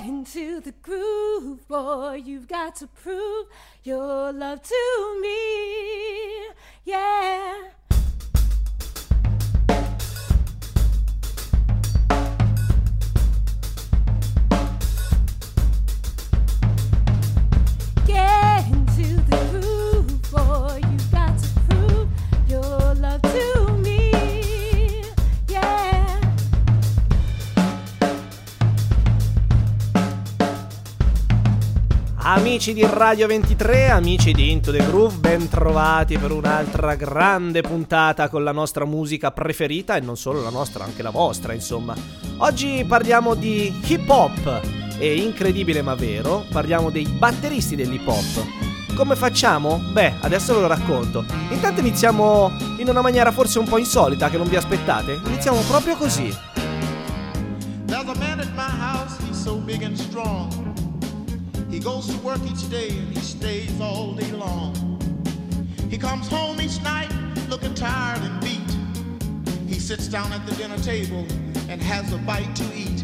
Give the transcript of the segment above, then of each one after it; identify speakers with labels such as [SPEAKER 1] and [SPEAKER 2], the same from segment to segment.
[SPEAKER 1] Get into the groove, boy, you've got to prove your love to me, yeah. Get into the groove, boy, you've got to prove your love to me, yeah.
[SPEAKER 2] Amici di Radio 23, amici di Into the Groove, ben trovati per un'altra grande puntata con la nostra musica preferita, e non solo la nostra, anche la vostra, insomma. Oggi parliamo di hip hop, e incredibile ma vero, parliamo dei batteristi dell'hip hop. Come facciamo? Beh, adesso ve lo racconto. Intanto iniziamo in una maniera forse un po' insolita, che non vi aspettate. Iniziamo proprio così.
[SPEAKER 3] There's a man at my house, he's so big and strong. He goes to work each day and he stays all day long. He comes home each night looking tired and beat. He sits down at the dinner table and has a bite to eat.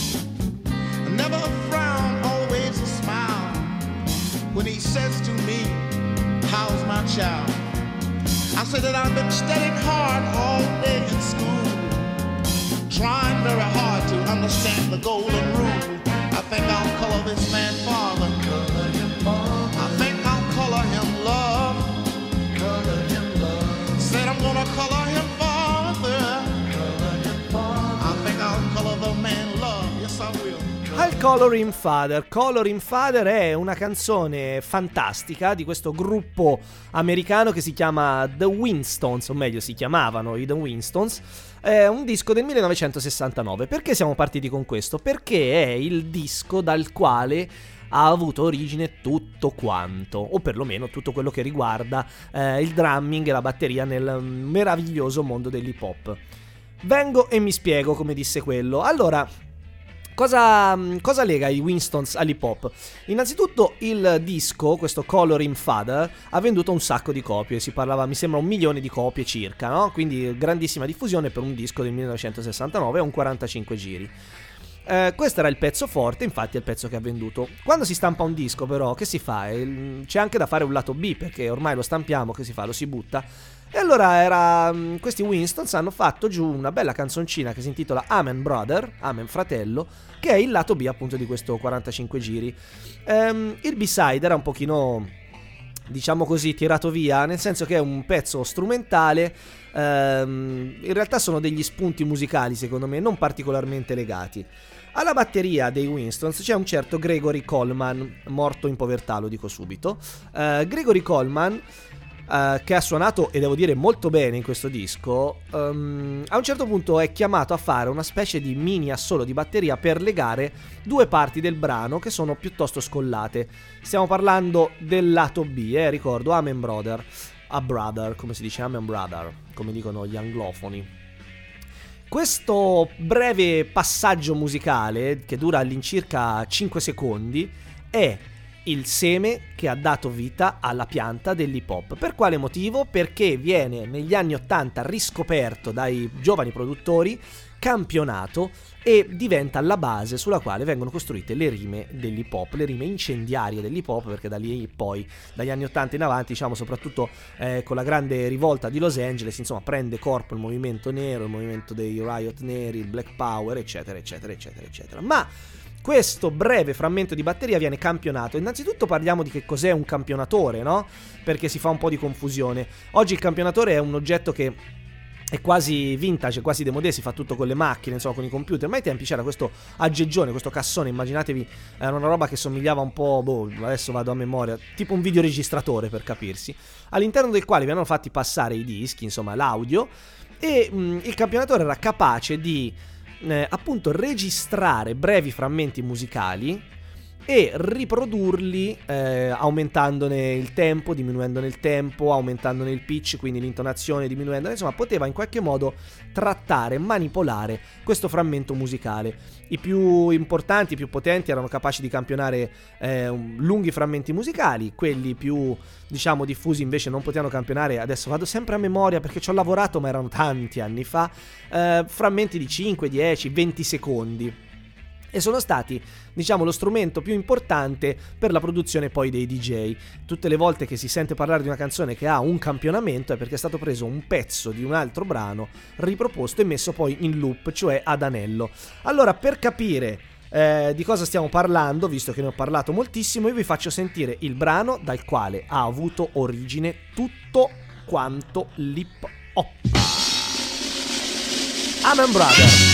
[SPEAKER 3] Never a frown, always a smile when he says to me, how's my child? I say that I've been studying hard all day in school, trying very hard to understand the golden rule. I think I'll color this man father. Color him father. I think I'll color him love. Color him love. Said I'm gonna color him father. Color him father. I think I'll color the man love. Yes, I will.
[SPEAKER 2] Al Coloring Father. Coloring Father è una canzone fantastica di questo gruppo americano che si chiama The Winstons, o meglio si chiamavano i The Winstons. È un disco del 1969. Perché siamo partiti con questo? Perché è il disco dal quale ha avuto origine tutto quanto, o perlomeno tutto quello che riguarda il drumming e la batteria nel meraviglioso mondo dell'hip hop. Vengo e mi spiego, come disse quello. Allora, cosa lega i Winstons all'hip hop? Innanzitutto il disco, questo Coloring Father, ha venduto un sacco di copie, si parlava, mi sembra, 1 milione di copie circa, no? Quindi grandissima diffusione per un disco del 1969 e un 45 giri. Questo era il pezzo forte, infatti è il pezzo che ha venduto. Quando si stampa un disco però, che si fa? C'è anche da fare un lato B, perché ormai lo stampiamo, che si fa? Lo si butta. E allora questi Winstons hanno fatto giù una bella canzoncina che si intitola Amen Brother, Amen Fratello, che è il lato B appunto di questo 45 giri. Il B-side era un pochino, diciamo così, tirato via, nel senso che è un pezzo strumentale. In realtà sono degli spunti musicali, secondo me, non particolarmente legati. Alla batteria dei Winstons c'è un certo Gregory Coleman, morto in povertà, lo dico subito. Gregory Coleman, che ha suonato, e devo dire molto bene in questo disco, a un certo punto è chiamato a fare una specie di mini assolo di batteria per legare due parti del brano che sono piuttosto scollate. Stiamo parlando del lato B, ricordo, Amen Brother, a brother, come si dice, Amen Brother, come dicono gli anglofoni. Questo breve passaggio musicale, che dura all'incirca 5 secondi, è il seme che ha dato vita alla pianta dell'hip hop. Per quale motivo? Perché viene negli anni 80 riscoperto dai giovani produttori, campionato, e diventa la base sulla quale vengono costruite le rime dell'hip hop, le rime incendiarie dell'hip hop, perché da lì poi, dagli anni 80 in avanti, diciamo, soprattutto con la grande rivolta di Los Angeles, insomma, prende corpo il movimento nero, il movimento dei riot neri, il Black Power, eccetera eccetera eccetera eccetera. Ma questo breve frammento di batteria viene campionato. Innanzitutto parliamo di che cos'è un campionatore, no? Perché si fa un po' di confusione. Oggi il campionatore è un oggetto che è quasi vintage, quasi démodé, si fa tutto con le macchine, insomma, con i computer. Ma ai tempi c'era questo aggeggione, questo cassone, immaginatevi, era una roba che somigliava un po', adesso vado a memoria, tipo un videoregistratore, per capirsi, all'interno del quale venivano fatti passare i dischi, insomma l'audio, e il campionatore era capace di appunto registrare brevi frammenti musicali e riprodurli aumentandone il tempo, diminuendone il tempo, aumentandone il pitch, quindi l'intonazione, diminuendone, insomma poteva in qualche modo trattare, manipolare questo frammento musicale. I più importanti, i più potenti erano capaci di campionare lunghi frammenti musicali, quelli più, diciamo, diffusi invece non potevano campionare, adesso vado sempre a memoria perché ci ho lavorato ma erano tanti anni fa, frammenti di 5, 10, 20 secondi. e sono stati, diciamo, lo strumento più importante per la produzione poi dei DJ. Tutte le volte che si sente parlare di una canzone che ha un campionamento è perché è stato preso un pezzo di un altro brano, riproposto e messo poi in loop, cioè ad anello. Allora, per capire di cosa stiamo parlando, visto che ne ho parlato moltissimo, io vi faccio sentire il brano dal quale ha avuto origine tutto quanto l'hip hop. Amen Brother.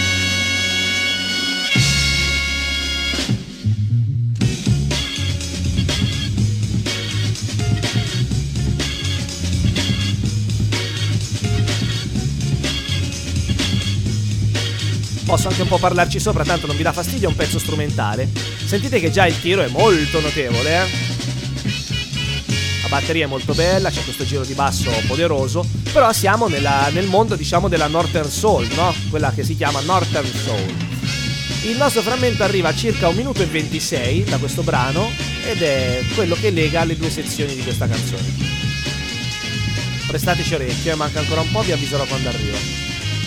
[SPEAKER 2] Posso anche un po' parlarci sopra, tanto non vi dà fastidio, è un pezzo strumentale. Sentite che già il tiro è molto notevole, La batteria è molto bella, c'è questo giro di basso poderoso, però siamo nel mondo, diciamo, della Northern Soul, no? Quella che si chiama Northern Soul. Il nostro frammento arriva a circa 1 minuto e 26 da questo brano ed è quello che lega le due sezioni di questa canzone. Prestateci orecchio, manca ancora un po', vi avviserò quando arriva.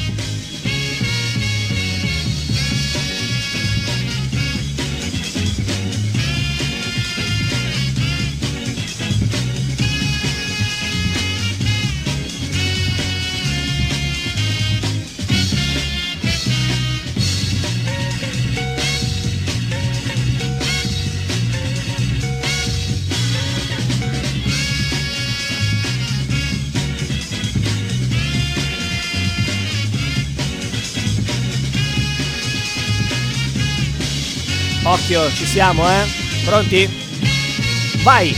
[SPEAKER 2] Occhio, ci siamo, Pronti? Vai!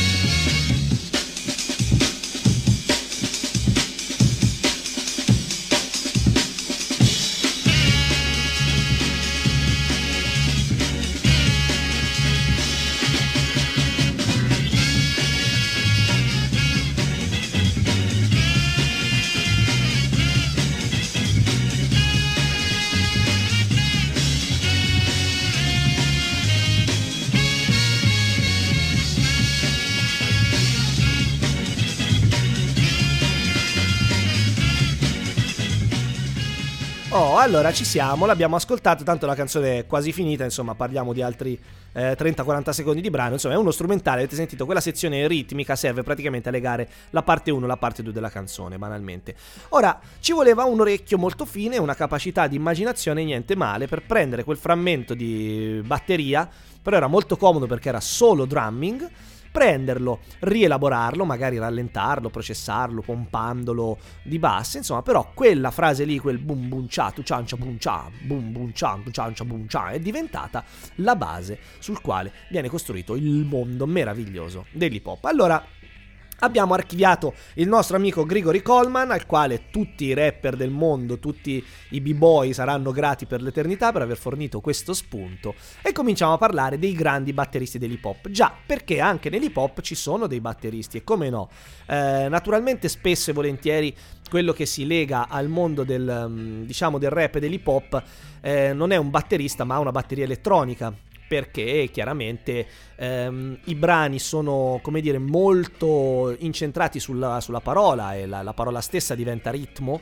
[SPEAKER 2] Oh, allora ci siamo, l'abbiamo ascoltato, tanto la canzone è quasi finita, insomma parliamo di altri 30-40 secondi di brano, insomma è uno strumentale, avete sentito, quella sezione ritmica serve praticamente a legare la parte 1 e la parte 2 della canzone, banalmente. Ora, ci voleva un orecchio molto fine, una capacità di immaginazione niente male per prendere quel frammento di batteria, però era molto comodo perché era solo drumming, prenderlo, rielaborarlo, magari rallentarlo, processarlo, pompandolo di basse, insomma, però quella frase lì, quel bum bum cha, tu ciancia bum cha, bum bum cha, tu ciancia bum cha, è diventata la base sul quale viene costruito il mondo meraviglioso dell'hip hop. Allora, abbiamo archiviato il nostro amico Gregory Coleman, al quale tutti i rapper del mondo, tutti i b-boy saranno grati per l'eternità per aver fornito questo spunto, e cominciamo a parlare dei grandi batteristi dell'hip hop. Già, perché anche nell'hip hop ci sono dei batteristi, e come no, naturalmente spesso e volentieri quello che si lega al mondo del, diciamo, del rap e dell'hip hop non è un batterista ma una batteria elettronica, perché chiaramente i brani sono, come dire, molto incentrati sulla parola, e la parola stessa diventa ritmo,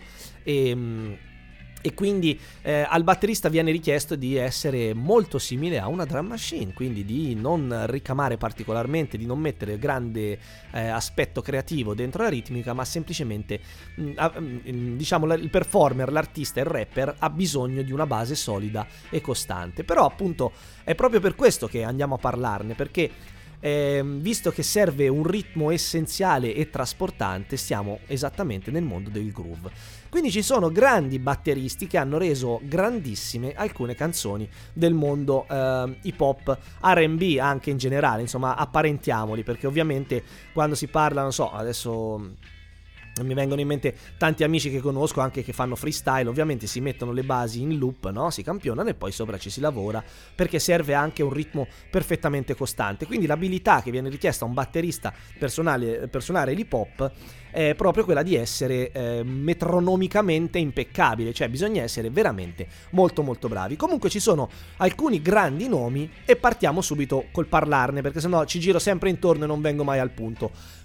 [SPEAKER 2] e quindi al batterista viene richiesto di essere molto simile a una drum machine, quindi di non ricamare particolarmente, di non mettere grande aspetto creativo dentro la ritmica, ma semplicemente diciamo il performer, l'artista, il rapper ha bisogno di una base solida e costante. Però appunto è proprio per questo che andiamo a parlarne, perché visto che serve un ritmo essenziale e trasportante, siamo esattamente nel mondo del groove. Quindi ci sono grandi batteristi che hanno reso grandissime alcune canzoni del mondo hip hop, R&B anche in generale, insomma apparentiamoli, perché ovviamente quando si parla, non so, adesso mi vengono in mente tanti amici che conosco anche che fanno freestyle, ovviamente si mettono le basi in loop, no? Si campionano e poi sopra ci si lavora, perché serve anche un ritmo perfettamente costante. Quindi l'abilità che viene richiesta a un batterista per suonare l'hip hop è proprio quella di essere metronomicamente impeccabile, cioè bisogna essere veramente molto molto bravi. Comunque ci sono alcuni grandi nomi e partiamo subito col parlarne, perché sennò ci giro sempre intorno e non vengo mai al punto.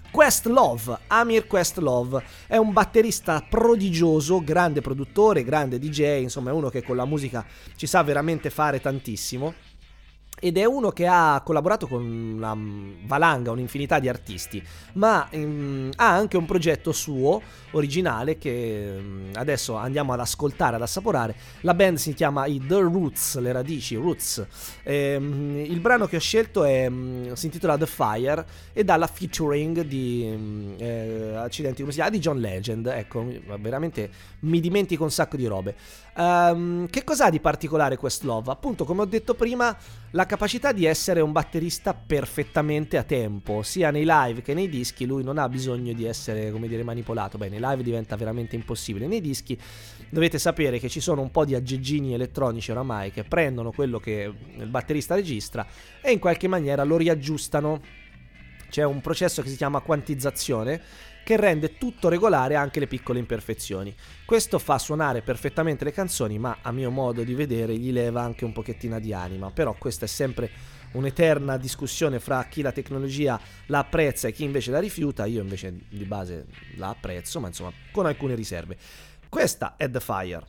[SPEAKER 2] Questlove, Amir Questlove, è un batterista prodigioso, grande produttore, grande DJ, insomma è uno che con la musica ci sa veramente fare tantissimo. Ed è uno che ha collaborato con una valanga, un'infinità di artisti, ma ha anche un progetto suo originale che adesso andiamo ad ascoltare, ad assaporare. La band si chiama i The Roots, le radici, Roots. Il brano che ho scelto si intitola The Fire ed ha la featuring di accidenti, come si chiama? Di John Legend. Ecco, veramente mi dimentico un sacco di robe. Che cos'ha di particolare Questlove? Appunto, come ho detto prima, la capacità di essere un batterista perfettamente a tempo, sia nei live che nei dischi. Lui non ha bisogno di essere, come dire, manipolato. Beh, nei live diventa veramente impossibile. Nei dischi dovete sapere che ci sono un po' di aggeggini elettronici oramai che prendono quello che il batterista registra e in qualche maniera lo riaggiustano. C'è un processo che si chiama quantizzazione, che rende tutto regolare, anche le piccole imperfezioni. Questo fa suonare perfettamente le canzoni, ma a mio modo di vedere gli leva anche un pochettina di anima. Però questa è sempre un'eterna discussione fra chi la tecnologia la apprezza e chi invece la rifiuta. Io invece di base la apprezzo, ma insomma con alcune riserve. Questa è The Fire.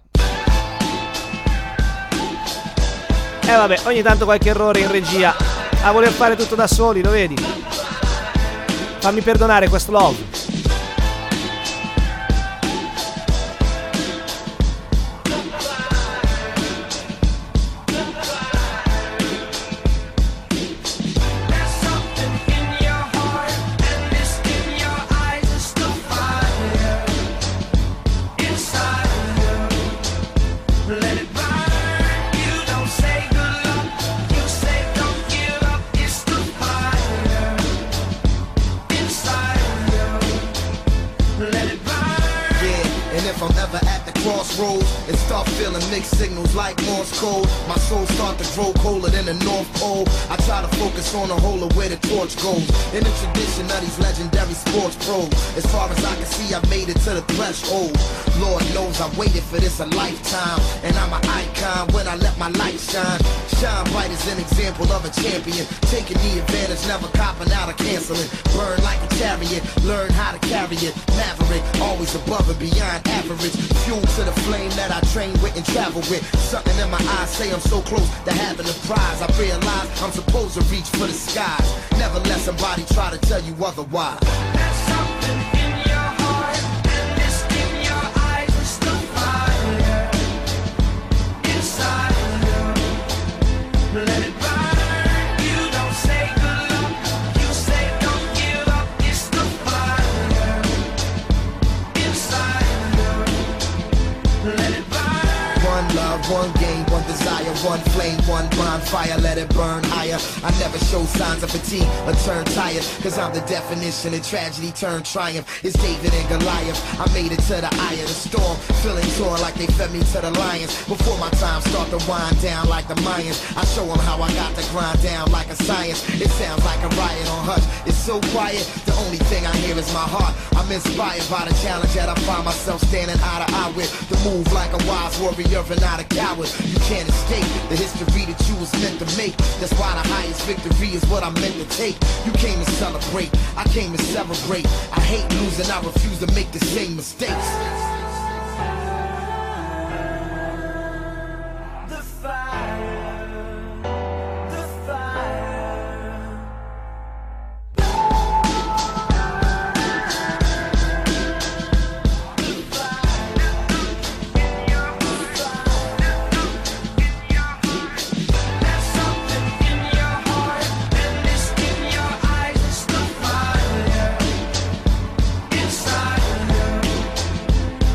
[SPEAKER 2] E vabbè, ogni tanto qualche errore in regia a voler fare tutto da soli, lo vedi? Fammi perdonare Questlove.
[SPEAKER 4] Crossroads and start feeling mixed signals like Morse code. My soul start to grow colder than the North Pole. I try to focus on the whole of where the torch goes. In the tradition of these legendary sports pros, as far as I can see, I made it to the threshold. Lord knows I waited for this a lifetime, and I'm an icon when I let my light shine. Shine bright as an example of a champion, taking the advantage, never copping out or canceling. Burn like a chariot, learn how to carry it. Maverick, always above and beyond average. Fuel to the flame that I train with and travel with. Something in my eyes say I'm so close to having a prize. I realize I'm supposed to reach for the skies. Never let somebody try to tell you otherwise.
[SPEAKER 5] There's something in your heart and this in your eyes is the fire inside of you. Let it burn. You don't say good luck, you say don't give up. It's the fire inside of you. Let it burn.
[SPEAKER 4] One love, one game, one desire, one flame, one bonfire, let it burn higher. I never show signs of fatigue or turn tired, cause I'm the definition of tragedy turned triumph. It's David and Goliath, I made it to the eye of the storm, feeling torn like they fed me to the lions. Before my time start to wind down like the Mayans, I show them how I got to grind down like a science. It sounds like a riot on hush, it's so quiet, the only thing I hear is my heart. I'm inspired by the challenge that I find myself standing eye to eye with. The move like a wise warrior and not a coward. You can't escape the history that you was meant to make. That's why the highest victory is what I'm meant to take. You came to celebrate, I came to celebrate. I hate losing, I refuse to make the same mistakes.
[SPEAKER 5] The fire, the fire. There's something in your heart and this in your eyes is the fire inside of you.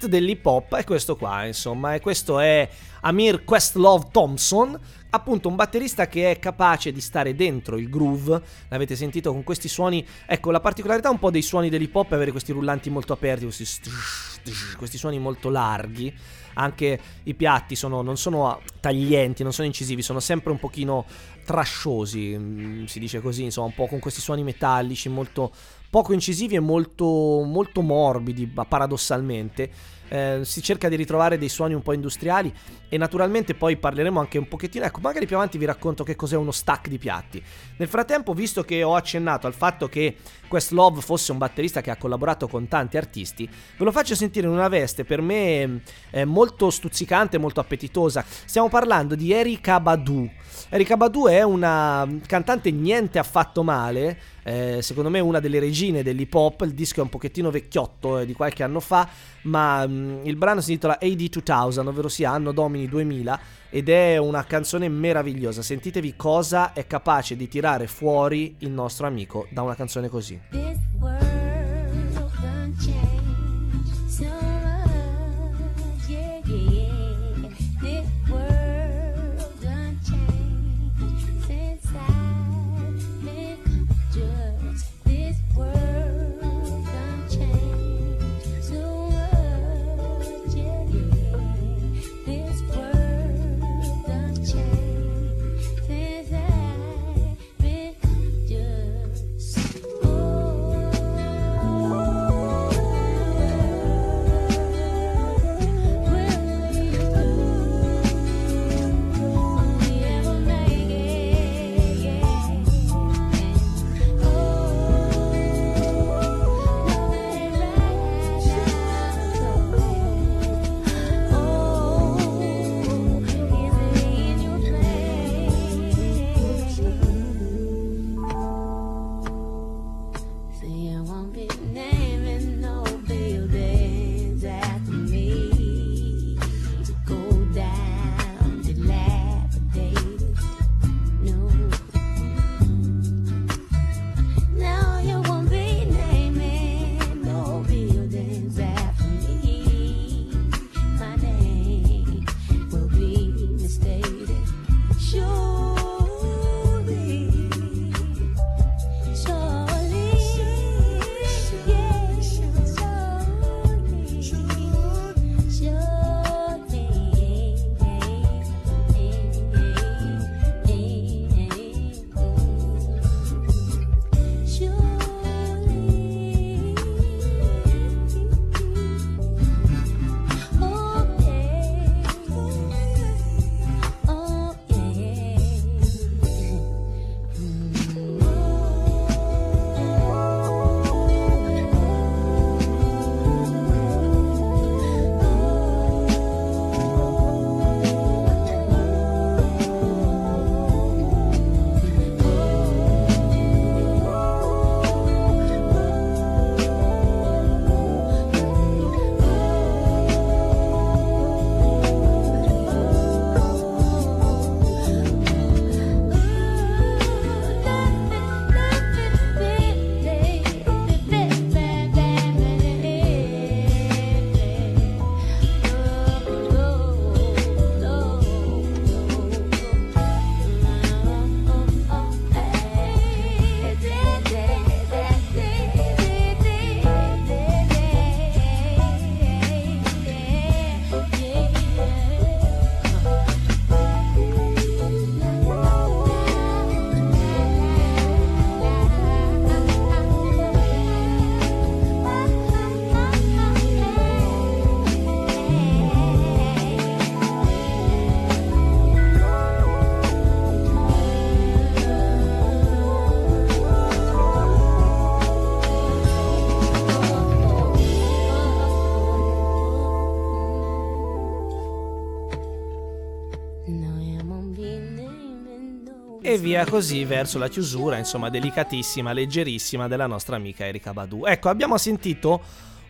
[SPEAKER 2] hit dell'hip hop è questo qua, insomma, e questo è Amir Questlove Thompson, appunto un batterista che è capace di stare dentro il groove. L'avete sentito con questi suoni. Ecco, la particolarità un po' dei suoni dell'hip hop è avere questi rullanti molto aperti, questi suoni molto larghi. Anche i piatti non sono taglienti, non sono incisivi, sono sempre un pochino trasciosi, si dice così, insomma, un po' con questi suoni metallici molto poco incisivi e molto, molto morbidi, paradossalmente. Si cerca di ritrovare dei suoni un po' industriali, e naturalmente poi parleremo anche un pochettino, ecco, magari più avanti vi racconto che cos'è uno stack di piatti. Nel frattempo, visto che ho accennato al fatto che Questlove fosse un batterista che ha collaborato con tanti artisti, ve lo faccio sentire in una veste per me molto stuzzicante, molto appetitosa. Stiamo parlando di Erykah Badu. Erykah Badu è una cantante niente affatto male, secondo me una delle regine dell'hip hop. Il disco è un pochettino vecchiotto, di qualche anno fa, ma il brano si intitola AD 2000, ovvero sia anno domini 2000, ed è una canzone meravigliosa. Sentitevi cosa è capace di tirare fuori il nostro amico da una canzone così.
[SPEAKER 1] This world done changed so much, yeah, yeah. This world done changed since I've been conscious. This world done changed so much, yeah, yeah. This world done changed since I've been conscious.
[SPEAKER 2] E via così verso la chiusura, insomma, delicatissima, leggerissima della nostra amica Erykah Badu. Ecco, abbiamo sentito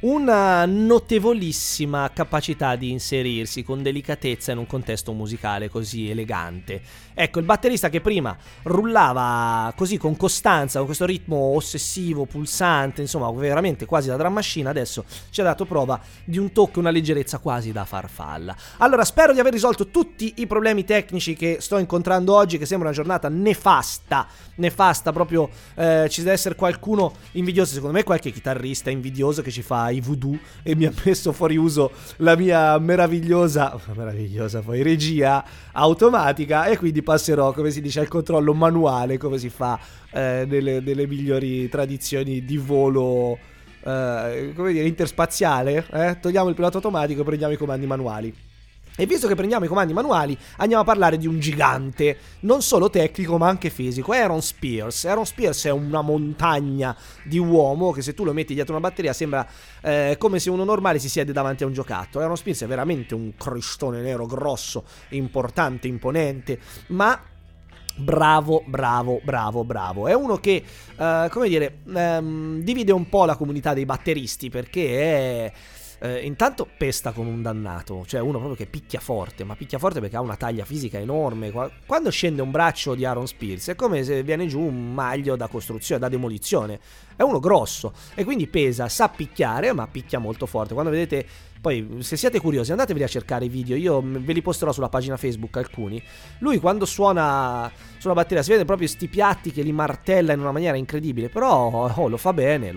[SPEAKER 2] una notevolissima capacità di inserirsi con delicatezza in un contesto musicale così elegante. Ecco, il batterista che prima rullava così con costanza, con questo ritmo ossessivo, pulsante, insomma veramente quasi da drum machine, adesso ci ha dato prova di un tocco, una leggerezza quasi da farfalla. Allora, spero di aver risolto tutti i problemi tecnici che sto incontrando oggi, che sembra una giornata nefasta, proprio ci deve essere qualcuno invidioso, secondo me qualche chitarrista invidioso che ci fa i voodoo e mi ha messo fuori uso la mia meravigliosa poi regia automatica, e quindi passerò, come si dice, al controllo manuale, come si fa nelle migliori tradizioni di volo come dire, interspaziale. Togliamo il pilota automatico e prendiamo i comandi manuali. E visto che prendiamo i comandi manuali, andiamo a parlare di un gigante, non solo tecnico ma anche fisico, Aaron Spears. Aaron Spears è una montagna di uomo che, se tu lo metti dietro una batteria, sembra come se uno normale si siede davanti a un giocattolo. Aaron Spears è veramente un cristone nero grosso, importante, imponente, ma bravo. È uno che, come dire, divide un po' la comunità dei batteristi, perché intanto pesta come un dannato, cioè uno proprio che picchia forte, ma picchia forte perché ha una taglia fisica enorme. Quando scende un braccio di Aaron Spears è come se viene giù un maglio da costruzione, da demolizione. È uno grosso e quindi pesa, sa picchiare, ma picchia molto forte. Quando vedete, poi se siete curiosi andatevi a cercare i video, io ve li posterò sulla pagina Facebook alcuni. Lui quando suona sulla batteria si vede proprio sti piatti che li martella in una maniera incredibile, però lo fa bene.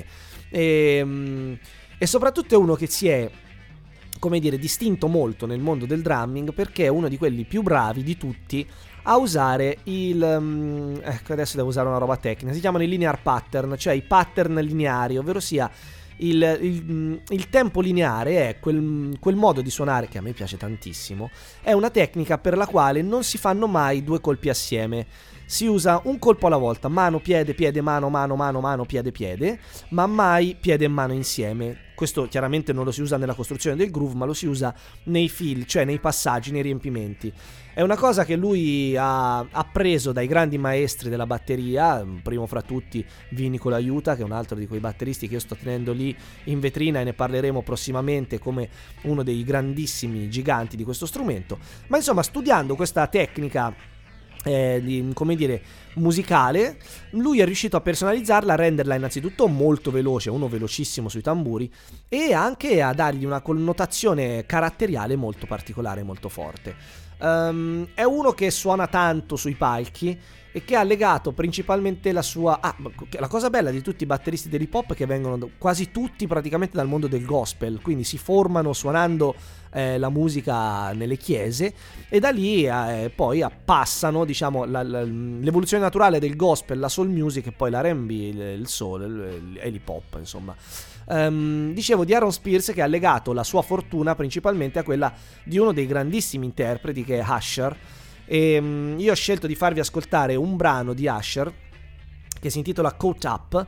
[SPEAKER 2] E soprattutto è uno che si è, come dire, distinto molto nel mondo del drumming, perché è uno di quelli più bravi di tutti a usare ecco, adesso devo usare una roba tecnica, si chiamano i linear pattern, cioè i pattern lineari, ovvero sia il tempo lineare è quel modo di suonare che a me piace tantissimo. È una tecnica per la quale non si fanno mai due colpi assieme. Si usa un colpo alla volta, mano, piede, piede, mano, mano, mano, mano, piede, piede, ma mai piede e mano insieme. Questo chiaramente non lo si usa nella costruzione del groove, ma lo si usa nei fill, cioè nei passaggi, nei riempimenti. È una cosa che lui ha appreso dai grandi maestri della batteria, primo fra tutti Vinny Colaiuta, che è un altro di quei batteristi che io sto tenendo lì in vetrina e ne parleremo prossimamente come uno dei grandissimi giganti di questo strumento. Ma insomma, studiando questa tecnica come dire, musicale, lui è riuscito a personalizzarla, a renderla innanzitutto molto veloce, uno velocissimo sui tamburi, e anche a dargli una connotazione caratteriale molto particolare, molto forte. È uno che suona tanto sui palchi e che ha legato principalmente la sua... la cosa bella di tutti i batteristi dell'hip hop è che vengono quasi tutti praticamente dal mondo del gospel, quindi si formano suonando la musica nelle chiese, e da lì poi passano, diciamo, l'evoluzione naturale del gospel, la soul music e poi l'R&B, il soul e l'hip hop, insomma. Dicevo di Aaron Spears, che ha legato la sua fortuna principalmente a quella di uno dei grandissimi interpreti, che è Usher. E io ho scelto di farvi ascoltare un brano di Usher che si intitola Caught Up,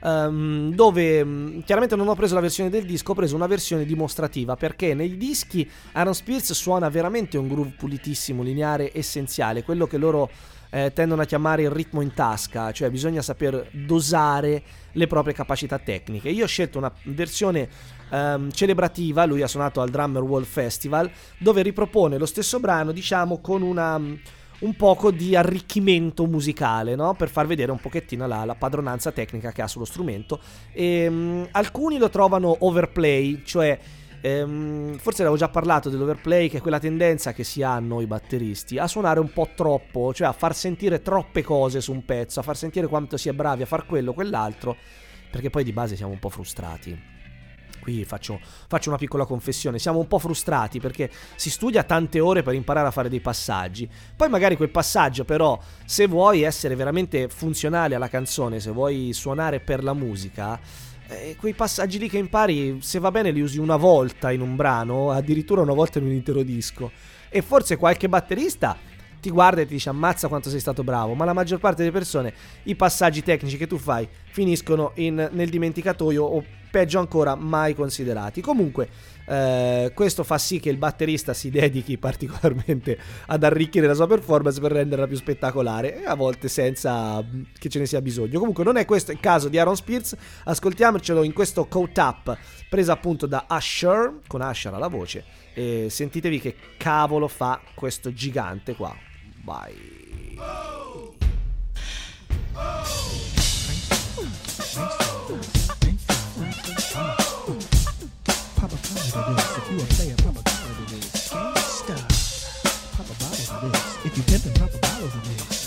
[SPEAKER 2] dove chiaramente non ho preso la versione del disco, ho preso una versione dimostrativa, perché nei dischi Aaron Spears suona veramente un groove pulitissimo, lineare, essenziale, quello che loro tendono a chiamare il ritmo in tasca, cioè bisogna saper dosare le proprie capacità tecniche. Io ho scelto una versione celebrativa, lui ha suonato al Drummer World Festival, dove ripropone lo stesso brano, diciamo, con un poco di arricchimento musicale, no? Per far vedere un pochettino la padronanza tecnica che ha sullo strumento. E alcuni lo trovano overplay, cioè forse avevo già parlato dell'overplay, che è quella tendenza che si ha noi batteristi a suonare un po' troppo, cioè a far sentire troppe cose su un pezzo, a far sentire quanto si è bravi a far quello, quell'altro, perché poi di base siamo un po' frustrati. Qui faccio una piccola confessione, siamo un po' frustrati perché si studia tante ore per imparare a fare dei passaggi, poi magari quel passaggio, però, se vuoi essere veramente funzionale alla canzone, se vuoi suonare per la musica, quei passaggi lì che impari, se va bene, li usi una volta in un brano, addirittura una volta in un intero disco, e forse qualche batterista ti guarda e ti dice ammazza quanto sei stato bravo, ma la maggior parte delle persone i passaggi tecnici che tu fai finiscono nel dimenticatoio, o peggio ancora mai considerati. Comunque questo fa sì che il batterista si dedichi particolarmente ad arricchire la sua performance per renderla più spettacolare, e a volte senza che ce ne sia bisogno. Comunque non è questo il caso di Aaron Spears. Ascoltiamocelo in questo Caught Up, presa appunto da Usher, con Usher alla voce, e sentitevi che cavolo fa questo gigante qua. Vai.
[SPEAKER 6] Pop a collar to this if you a player. Pop a collar to this. Gangsta. Pop a bottle to this if you pimpin'. Pop a bottle to this.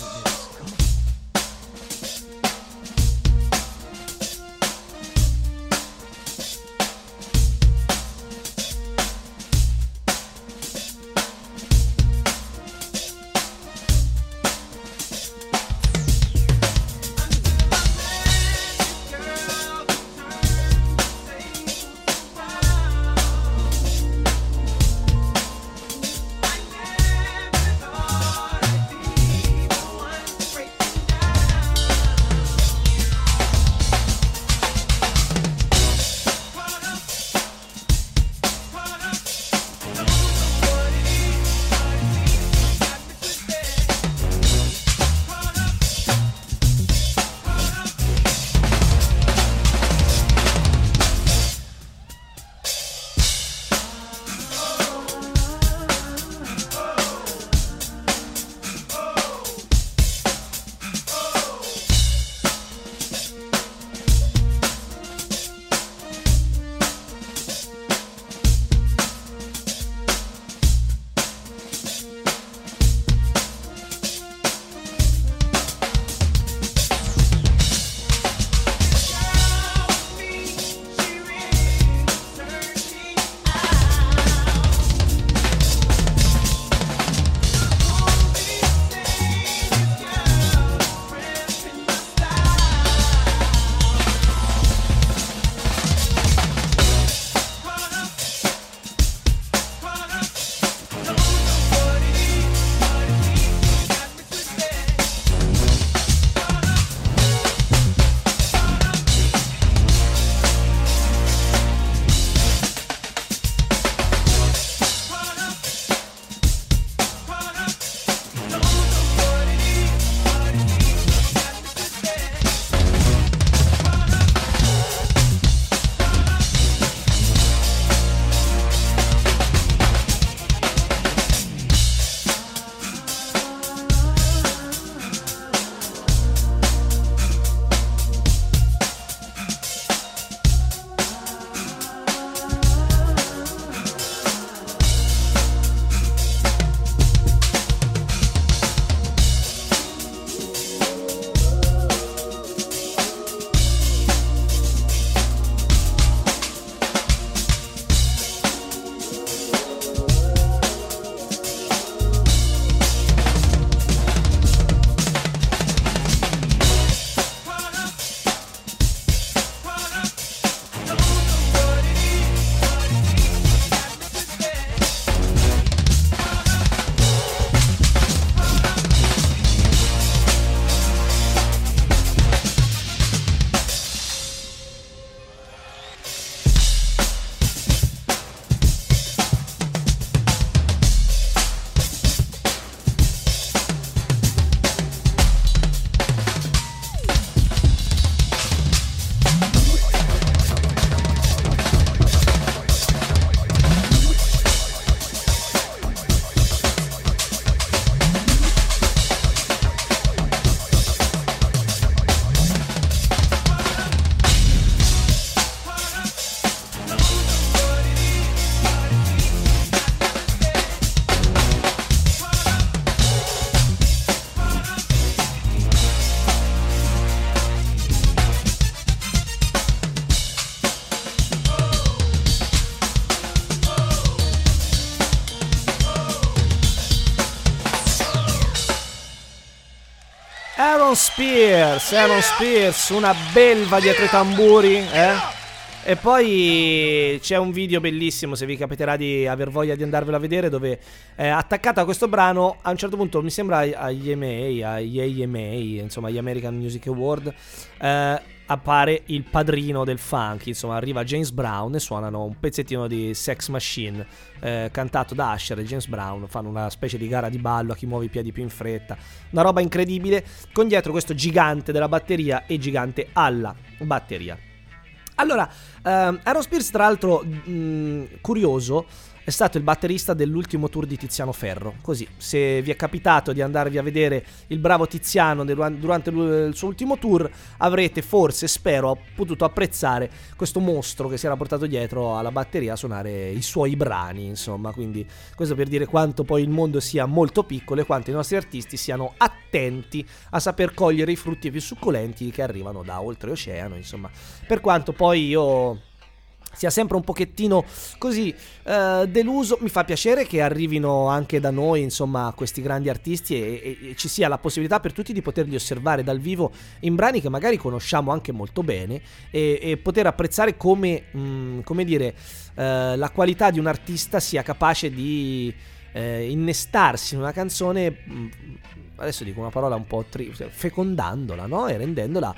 [SPEAKER 2] Aaron Spears, una belva dietro i tamburi, E poi c'è un video bellissimo, se vi capiterà di aver voglia di andarvelo a vedere, dove attaccata a questo brano, a un certo punto mi sembra agli AMA, insomma agli American Music Award, appare il padrino del funk, insomma arriva James Brown e suonano un pezzettino di Sex Machine, cantato da Usher e James Brown, fanno una specie di gara di ballo a chi muove i piedi più in fretta, una roba incredibile, con dietro questo gigante della batteria e gigante alla batteria. Allora, Aaron Spears, tra l'altro, curioso, è stato il batterista dell'ultimo tour di Tiziano Ferro. Così, se vi è capitato di andarvi a vedere il bravo Tiziano durante il suo ultimo tour, avrete forse, spero, potuto apprezzare questo mostro che si era portato dietro alla batteria a suonare i suoi brani, insomma. Quindi questo per dire quanto poi il mondo sia molto piccolo e quanto i nostri artisti siano attenti a saper cogliere i frutti più succulenti che arrivano da oltreoceano, insomma. Per quanto poi io sia sempre un pochettino così deluso, mi fa piacere che arrivino anche da noi, insomma, questi grandi artisti e ci sia la possibilità per tutti di poterli osservare dal vivo in brani che magari conosciamo anche molto bene e poter apprezzare come dire, la qualità di un artista sia capace di innestarsi in una canzone, adesso dico una parola un po' fecondandola, no? E rendendola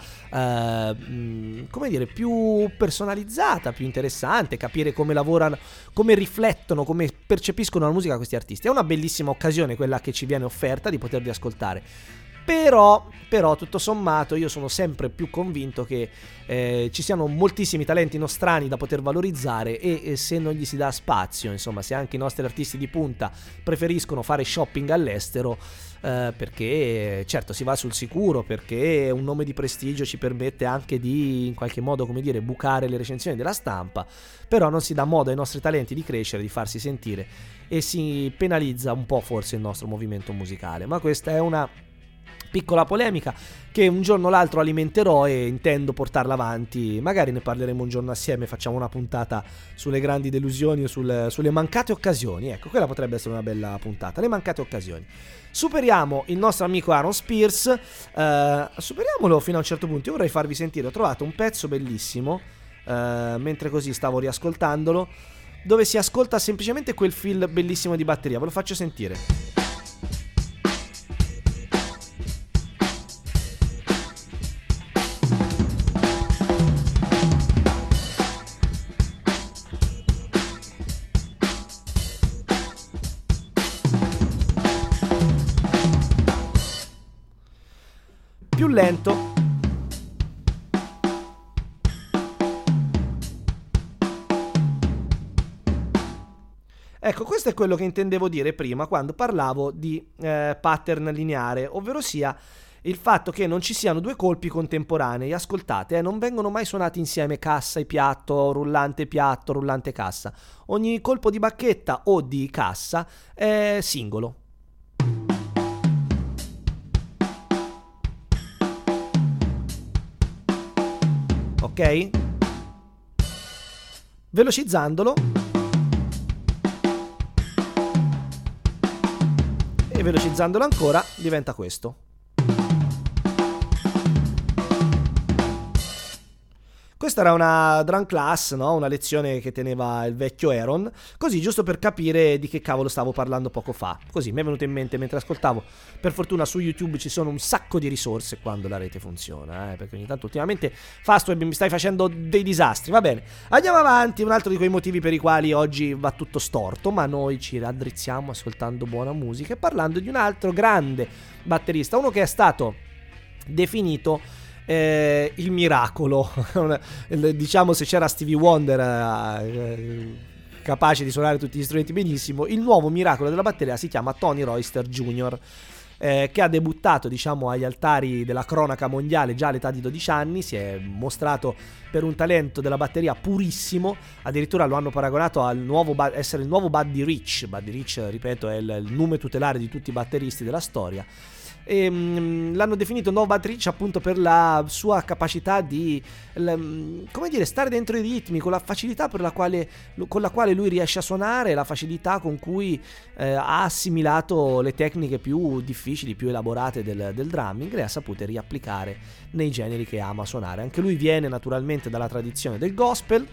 [SPEAKER 2] come dire, più personalizzata, più interessante, capire come lavorano, come riflettono, come percepiscono la musica questi artisti. È una bellissima occasione quella che ci viene offerta di poterli ascoltare. Però tutto sommato io sono sempre più convinto che ci siano moltissimi talenti nostrani da poter valorizzare e se non gli si dà spazio, insomma, se anche i nostri artisti di punta preferiscono fare shopping all'estero, perché certo si va sul sicuro, perché un nome di prestigio ci permette anche di in qualche modo, come dire, bucare le recensioni della stampa, però non si dà modo ai nostri talenti di crescere, di farsi sentire e si penalizza un po' forse il nostro movimento musicale. Ma questa è una piccola polemica che un giorno o l'altro alimenterò e intendo portarla avanti. Magari ne parleremo un giorno assieme, facciamo una puntata sulle grandi delusioni o sulle mancate occasioni. Ecco, quella potrebbe essere una bella puntata, le mancate occasioni. Superiamo il nostro amico Aaron Spears, superiamolo fino a un certo punto. Io vorrei farvi sentire, ho trovato un pezzo bellissimo mentre così stavo riascoltandolo, dove si ascolta semplicemente quel feel bellissimo di batteria. Ve lo faccio sentire. Più lento. Ecco, questo è quello che intendevo dire prima quando parlavo di pattern lineare, ovvero sia il fatto che non ci siano due colpi contemporanei. Ascoltate, non vengono mai suonati insieme cassa e piatto, rullante cassa. Ogni colpo di bacchetta o di cassa è singolo. Ok? Velocizzandolo e velocizzandolo ancora diventa questo. Questa era una drum class, no? Una lezione che teneva il vecchio Aaron, così giusto per capire di che cavolo stavo parlando poco fa. Così mi è venuto in mente mentre ascoltavo. Per fortuna su YouTube ci sono un sacco di risorse quando la rete funziona, perché ogni tanto ultimamente Fastweb mi stai facendo dei disastri. Va bene, andiamo avanti. Un altro di quei motivi per i quali oggi va tutto storto, ma noi ci raddrizziamo ascoltando buona musica e parlando di un altro grande batterista, uno che è stato definito il miracolo. Diciamo, se c'era Stevie Wonder capace di suonare tutti gli strumenti benissimo, il nuovo miracolo della batteria si chiama Tony Royster Jr., che ha debuttato, diciamo, agli altari della cronaca mondiale già all'età di 12 anni. Si è mostrato per un talento della batteria purissimo, addirittura lo hanno paragonato al essere il nuovo Buddy Rich. Buddy Rich, ripeto, è il nome tutelare di tutti i batteristi della storia. e l'hanno definito nuovo batterista appunto per la sua capacità di come dire, stare dentro i ritmi, con la facilità con la quale lui riesce a suonare, la facilità con cui ha assimilato le tecniche più difficili, più elaborate del drumming, le ha sapute riapplicare nei generi che ama suonare. Anche lui viene naturalmente dalla tradizione del gospel,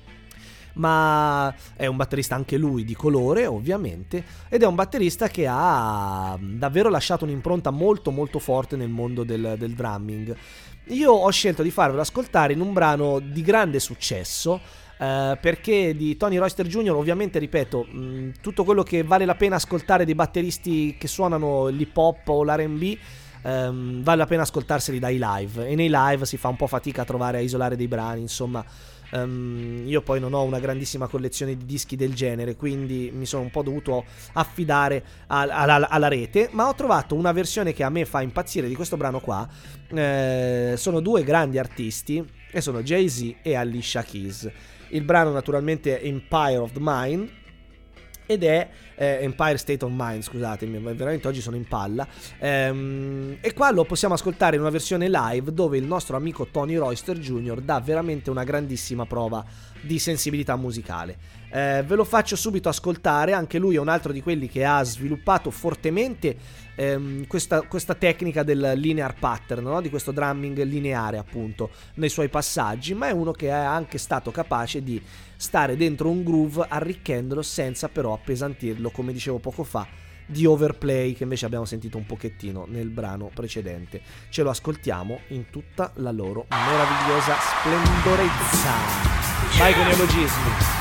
[SPEAKER 2] ma è un batterista anche lui di colore, ovviamente, ed è un batterista che ha davvero lasciato un'impronta molto molto forte nel mondo del drumming. Io ho scelto di farvelo ascoltare in un brano di grande successo, perché di Tony Royster Jr. ovviamente, ripeto, tutto quello che vale la pena ascoltare dei batteristi che suonano l'hip hop o l'R&B, vale la pena ascoltarseli dai live, e nei live si fa un po' fatica a trovare, a isolare dei brani, insomma. Io poi non ho una grandissima collezione di dischi del genere, quindi mi sono un po' dovuto affidare alla rete, ma ho trovato una versione che a me fa impazzire di questo brano qua. Sono due grandi artisti, e sono Jay-Z e Alicia Keys. Il brano naturalmente è Empire of the Mind, ed è Empire State of Mind, scusatemi, veramente oggi sono in palla, e qua lo possiamo ascoltare in una versione live dove il nostro amico Tony Royster Jr. dà veramente una grandissima prova di sensibilità musicale. Ve lo faccio subito ascoltare. Anche lui è un altro di quelli che ha sviluppato fortemente questa tecnica del linear pattern, no? Di questo drumming lineare appunto nei suoi passaggi, ma è uno che è anche stato capace di stare dentro un groove arricchendolo senza però appesantirlo, come dicevo poco fa, di overplay che invece abbiamo sentito un pochettino nel brano precedente. Ce lo ascoltiamo in tutta la loro meravigliosa splendorezza. Vai con i neologismi.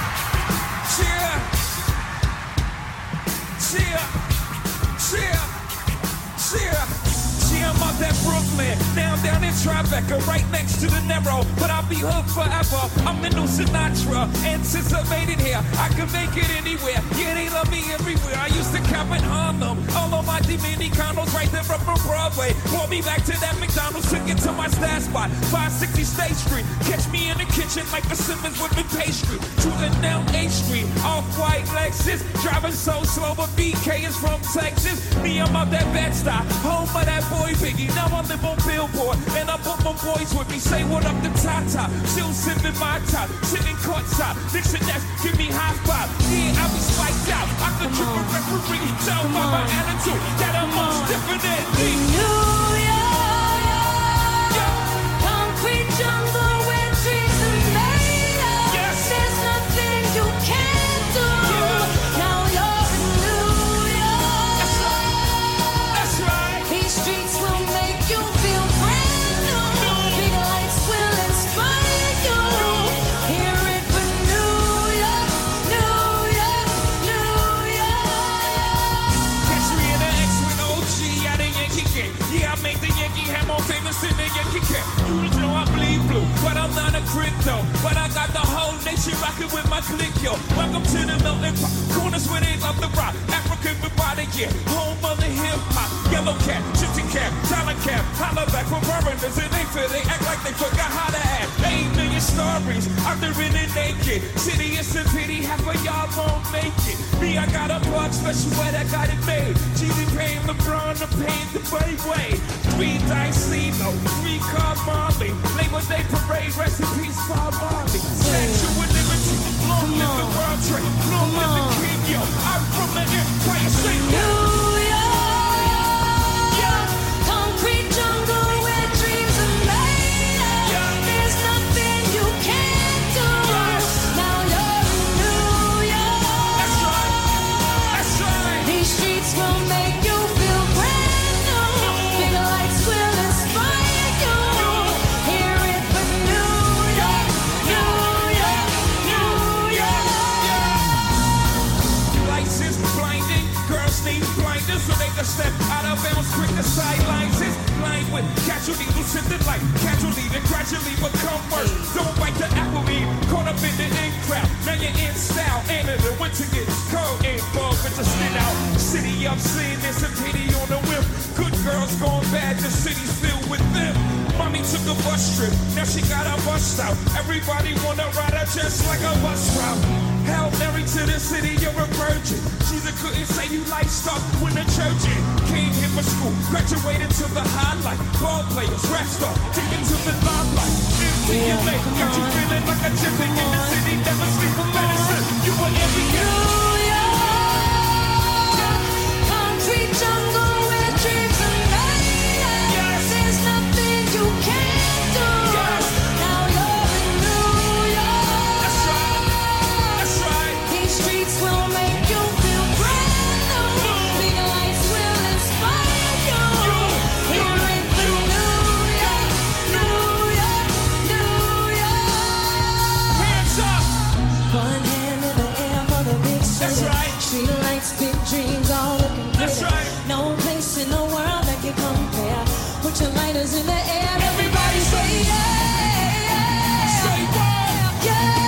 [SPEAKER 5] I'm out that Brooklyn, now I'm down in Tribeca, right next to the Narrow, but I'll be hooked forever. I'm the new Sinatra, and since I made it here, I can make it anywhere. Yeah, they love me everywhere. I used to camp in Harlem, all of my Dominicanos right there from Broadway. Brought me back to that McDonald's to get to my stash spot, 560 State Street. Catch me in the kitchen like a Simmons with the pastry. Shooting down 8th Street, off-white Lexus, driving so slow, but BK is from Texas. Me, I'm out that Bed-Stuy, home of that boy Biggie. Now I live on Billboard, and I put my boys with me. Say what up to Tata, still sipping my top, sitting courtside. Dixon Ness, give me high five. Yeah, I be spiked out. I could trip a referee, tell by my attitude that I'm much different than me.
[SPEAKER 1] New York, concrete jungle where dreams are made of.
[SPEAKER 5] Yes.
[SPEAKER 1] There's nothing you can't do. Now you're in New York.
[SPEAKER 5] That's right.
[SPEAKER 1] These streets will make you feel brand new. Big lights will inspire you. Hear it for New York, New York, New York.
[SPEAKER 5] Catch me in the X with OG at a Yankee game. Yeah, I make the Yankee hat more famous than the Yankee cat. You know I bleed blue, but I'm not a crypto. But I got the whole nation rocking with my click, yo. Welcome to the melting pot. Corners where they love the rock. African body, yeah. Home of the hip hop. Yellow cat, gypsy cat, talent cat. Holla back for foreigners and they feel they act like they forgot how to act. 8 million stories, I'm the really naked. City is a pity, half of y'all won't make it. Me, I got a plug special where I got it made. GD Payne, LeBron, the pain, the Bay Way. 3 Dicino, 3 Car Marley. Labor Day Parade, rest in peace, Bob Marley. Statue of Liberty, long live the World Trade, long live the King, yo. I'm from the Empire State.
[SPEAKER 1] New York, concrete jungle where dreams are made of. There's nothing you can't do. Now you're in New York.
[SPEAKER 5] That's right, that's right.
[SPEAKER 1] These streets will make you feel brand new. Big lights will inspire you. Hear it for New York, New York, New York.
[SPEAKER 5] Lights is blinding, girls need blinders so they can step out of bounds quick. The sidelines is blind with casualty, lucid light, casualty, then gradually become worse. Don't bite the apple eve, caught up in the in crowd. Now you're in style, and in the winter gets cold, ain't fog, but just sit out. City of sin, there's a pity on the whip. Good girls gone bad, the city's filled with them. Mommy took a bus trip, now she got her bust out. Everybody wanna ride her just like a bus route. Hail Mary to the city, you're a virgin. Jesus couldn't say you like stuff when the church in. Came here for school, graduated to the highlight. Ball players, rap star, deep into the limelight. Into your lake, got you feeling like a gypsy in the city. Never sleep for medicine, you were every
[SPEAKER 1] New York, concrete jungle where dreams are made.
[SPEAKER 5] Yes.
[SPEAKER 1] There's nothing you can't do.
[SPEAKER 5] Yes.
[SPEAKER 1] Now you're in New York.
[SPEAKER 5] That's right, that's right.
[SPEAKER 1] These streets will make you feel brand new. Big lights will inspire you. Here in the New York, New York, New York.
[SPEAKER 5] Hands up,
[SPEAKER 1] One hand in the air for the big city.
[SPEAKER 5] That's right.
[SPEAKER 1] Street lights, big dreams, all looking
[SPEAKER 5] That's
[SPEAKER 1] pretty.
[SPEAKER 5] right.
[SPEAKER 1] No place in the world that can compare. Put your lighters in the air, everybody say yeah.
[SPEAKER 5] say what?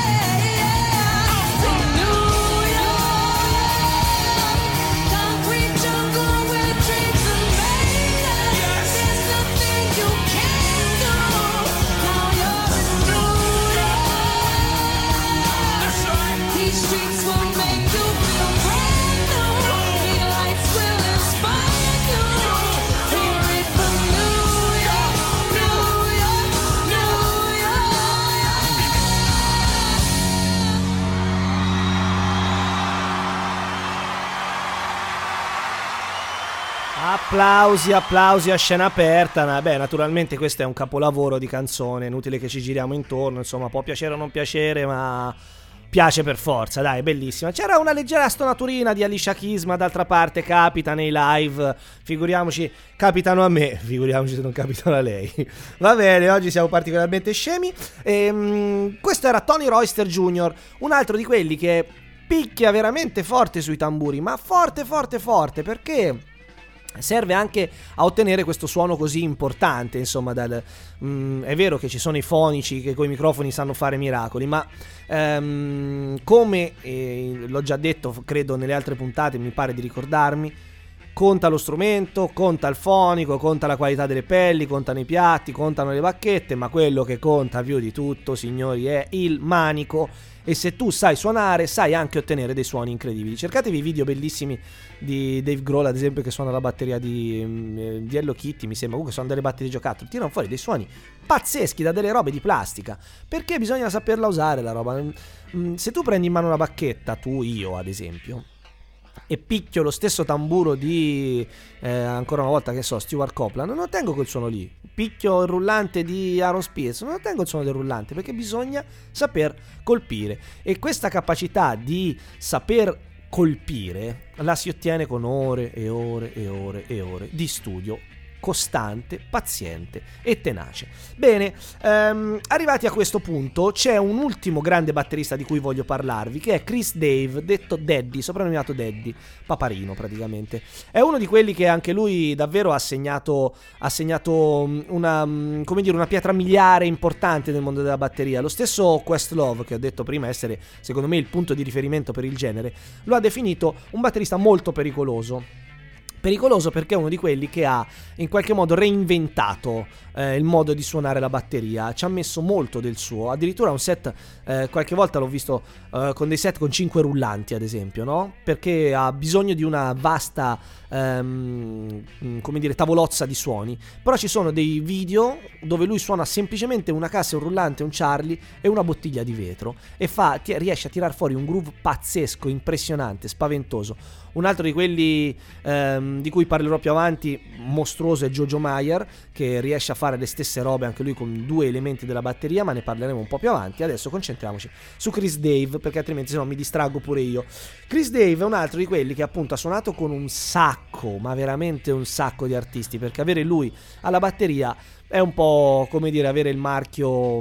[SPEAKER 1] Yeah. New York, concrete jungle where dreams are made.
[SPEAKER 5] Yes.
[SPEAKER 1] There's nothing you can't do. Now you're in New York.
[SPEAKER 5] That's right.
[SPEAKER 1] These streets will make you feel brand new. Big lights will inspire you. Hear it from New York, New York, New York.
[SPEAKER 2] Applausi, applausi a scena aperta. Beh, naturalmente questo è un capolavoro di canzone, inutile che ci giriamo intorno, insomma, può piacere o non piacere, ma piace per forza, dai, bellissima. C'era una leggera stonaturina di Alicia Keys, ma d'altra parte capita nei live, figuriamoci, capitano a me, figuriamoci se non capitano a lei. Va bene, oggi siamo particolarmente scemi. Questo era Tony Royster Jr., un altro di quelli che picchia veramente forte sui tamburi, ma forte forte forte, perché serve anche a ottenere questo suono così importante, insomma. È vero che ci sono i fonici che coi microfoni sanno fare miracoli, ma come l'ho già detto, credo nelle altre puntate, mi pare di ricordarmi, conta lo strumento, conta il fonico, conta la qualità delle pelli, contano i piatti, contano le bacchette, ma quello che conta più di tutto, signori, è il manico. E se tu sai suonare, sai anche ottenere dei suoni incredibili. Cercatevi i video bellissimi di Dave Grohl, ad esempio, che suona la batteria di Hello Kitty, mi sembra. Comunque sono delle batterie giocattoli, tirano fuori dei suoni pazzeschi da delle robe di plastica, perché bisogna saperla usare la roba. Se tu prendi in mano una bacchetta, io ad esempio, e picchio lo stesso tamburo di ancora una volta, che so, Stuart Copeland, non ottengo quel suono lì. Picchio il rullante di Aaron Spears, non ottengo il suono del rullante, perché bisogna saper colpire, e questa capacità di saper colpire la si ottiene con ore e ore e ore e ore di studio costante, paziente e tenace. Bene, arrivati a questo punto c'è un ultimo grande batterista di cui voglio parlarvi, che è Chris Dave, detto Daddy, soprannominato Daddy, Paparino praticamente. È uno di quelli che anche lui davvero ha segnato una, come dire, una pietra miliare importante nel mondo della batteria. Lo stesso Questlove, che ho detto prima essere secondo me il punto di riferimento per il genere, lo ha definito un batterista molto pericoloso. Pericoloso perché è uno di quelli che ha in qualche modo reinventato il modo di suonare la batteria, ci ha messo molto del suo, addirittura un set, qualche volta l'ho visto con dei set con 5 rullanti ad esempio, no? Perché ha bisogno di una vasta come dire, tavolozza di suoni. Però ci sono dei video dove lui suona semplicemente una cassa, un rullante, un Charlie e una bottiglia di vetro, e riesce a tirar fuori un groove pazzesco, impressionante, spaventoso. Un altro di quelli di cui parlerò più avanti, mostruoso, è Jojo Mayer, che riesce a fare le stesse robe anche lui con 2 elementi della batteria, ma ne parleremo un po' più avanti. Adesso concentriamoci su Chris Dave, perché altrimenti se no mi distraggo pure io. Chris Dave è un altro di quelli che appunto ha suonato con un sacco, ma veramente un sacco di artisti, perché avere lui alla batteria è un po' come dire avere il marchio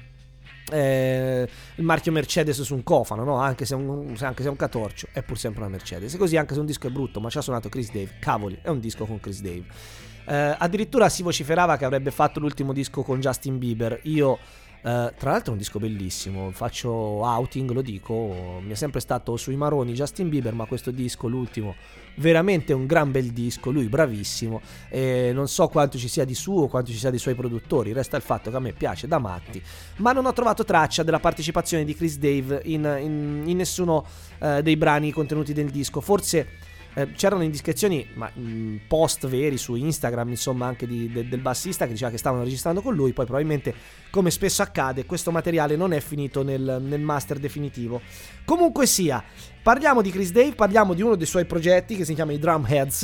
[SPEAKER 2] Mercedes su un cofano, no? Anche se è un catorcio, è pur sempre una Mercedes. E così anche se un disco è brutto, ma ci ha suonato Chris Dave, cavoli, è un disco con Chris Dave. Addirittura si vociferava che avrebbe fatto l'ultimo disco con Justin Bieber. Io Tra l'altro è un disco bellissimo, faccio outing, lo dico, mi è sempre stato sui maroni Justin Bieber, ma questo disco, l'ultimo, veramente un gran bel disco, lui bravissimo, non so quanto ci sia di suo, quanto ci sia dei suoi produttori, resta il fatto che a me piace da matti, ma non ho trovato traccia della partecipazione di Chris Dave in nessuno dei brani contenuti del disco. Forse c'erano indiscrezioni, ma post veri su Instagram, insomma, anche del bassista che diceva che stavano registrando con lui. Poi probabilmente, come spesso accade, questo materiale non è finito nel master definitivo. Comunque sia, parliamo di Chris Dave, parliamo di uno dei suoi progetti che si chiama i Drumheads,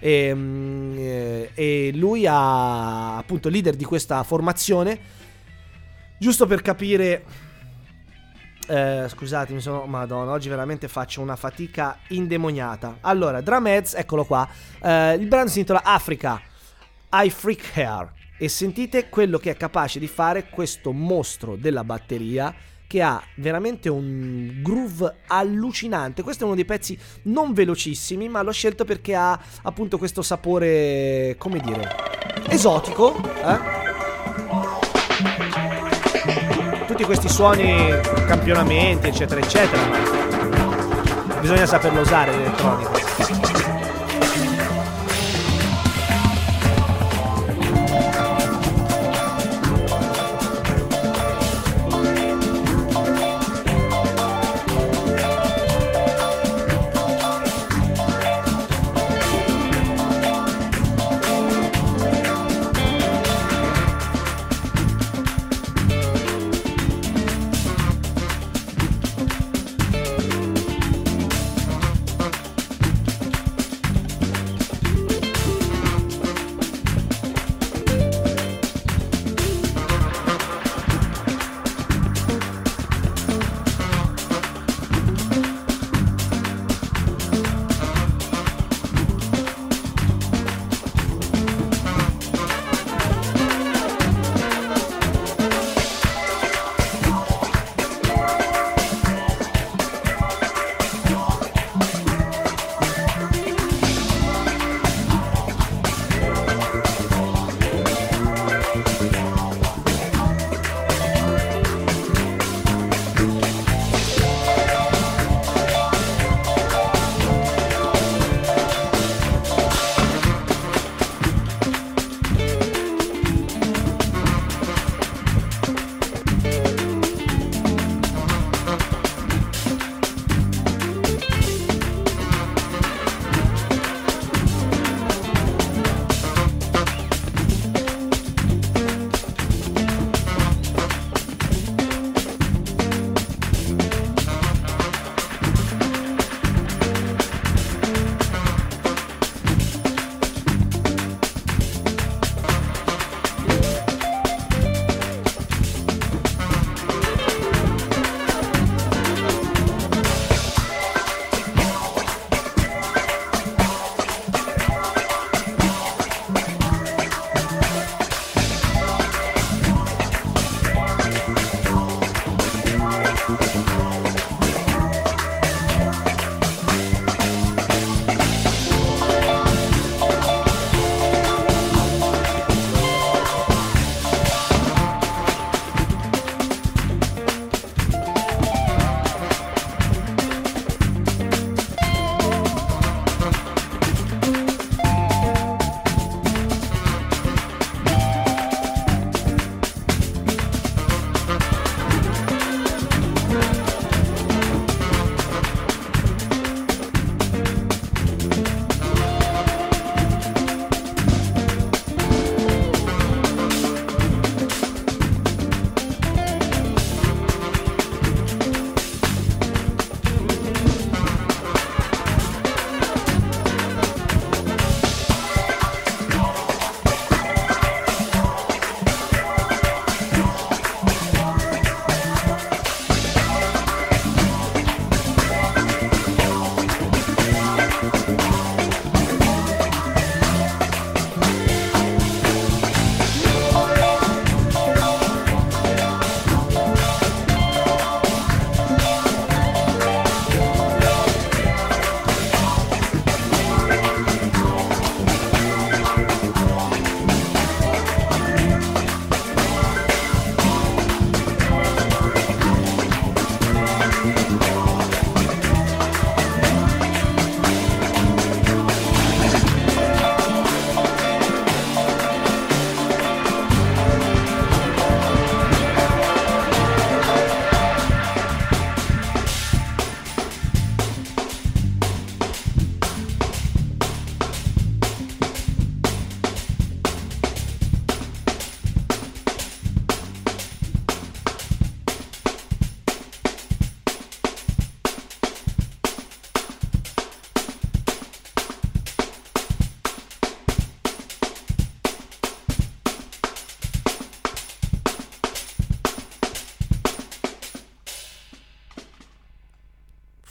[SPEAKER 2] e lui ha appunto leader di questa formazione. Giusto per capire, scusatemi, madonna, oggi veramente faccio una fatica indemoniata. Allora, Drumheads, eccolo qua. Il brano si intitola Africa, I Freak Hair, e sentite quello che è capace di fare questo mostro della batteria, che ha veramente un groove allucinante. Questo è uno dei pezzi non velocissimi, ma l'ho scelto perché ha appunto questo sapore, come dire, esotico, tutti questi suoni, campionamenti, eccetera eccetera, ma bisogna saperlo usare l'elettronica.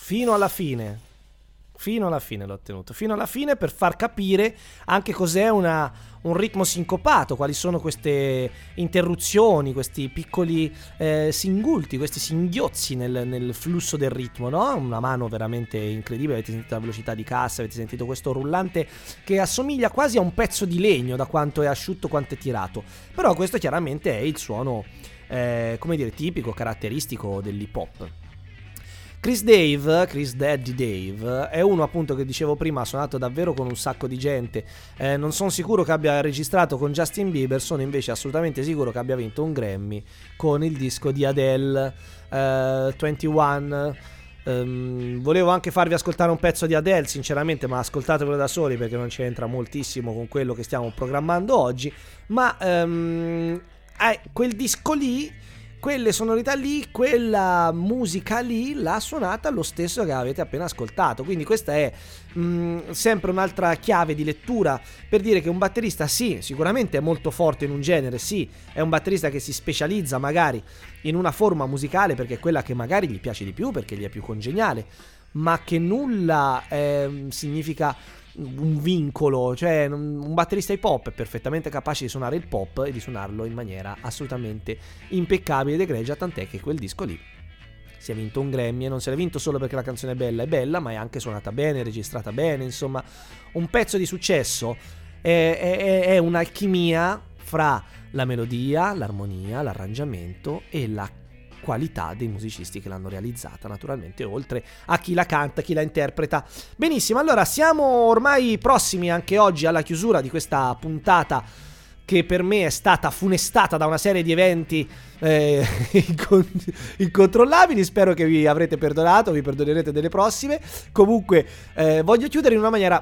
[SPEAKER 2] fino alla fine l'ho tenuto, fino alla fine, per far capire anche cos'è un ritmo sincopato, quali sono queste interruzioni, questi piccoli singulti, questi singhiozzi nel flusso del ritmo, no? Una mano veramente incredibile, avete sentito la velocità di cassa, avete sentito questo rullante che assomiglia quasi a un pezzo di legno da quanto è asciutto, quanto è tirato, però questo chiaramente è il suono come dire, tipico, caratteristico dell'hip hop. Chris Daddy Dave è uno, appunto, che dicevo prima, ha suonato davvero con un sacco di gente, non sono sicuro che abbia registrato con Justin Bieber, sono invece assolutamente sicuro che abbia vinto un Grammy con il disco di Adele, 21. Volevo anche farvi ascoltare un pezzo di Adele, sinceramente, ma ascoltatevelo da soli perché non c'entra moltissimo con quello che stiamo programmando oggi, ma quel disco lì, quelle sonorità lì, quella musica lì l'ha suonata lo stesso che avete appena ascoltato, quindi questa è sempre un'altra chiave di lettura per dire che un batterista sì, sicuramente è molto forte in un genere, sì, è un batterista che si specializza magari in una forma musicale perché è quella che magari gli piace di più, perché gli è più congeniale, ma che nulla significa un vincolo, cioè un batterista hip hop è perfettamente capace di suonare il pop e di suonarlo in maniera assolutamente impeccabile ed egregia, tant'è che quel disco lì si è vinto un Grammy, e non se l'è vinto solo perché la canzone è bella, ma è anche suonata bene, registrata bene, insomma un pezzo di successo, è un'alchimia fra la melodia, l'armonia, l'arrangiamento e la qualità dei musicisti che l'hanno realizzata, naturalmente, oltre a chi la canta, chi la interpreta. Benissimo, allora siamo ormai prossimi anche oggi alla chiusura di questa puntata che per me è stata funestata da una serie di eventi incontrollabili. Spero che vi avrete perdonato, vi perdonerete delle prossime. Comunque voglio chiudere in una maniera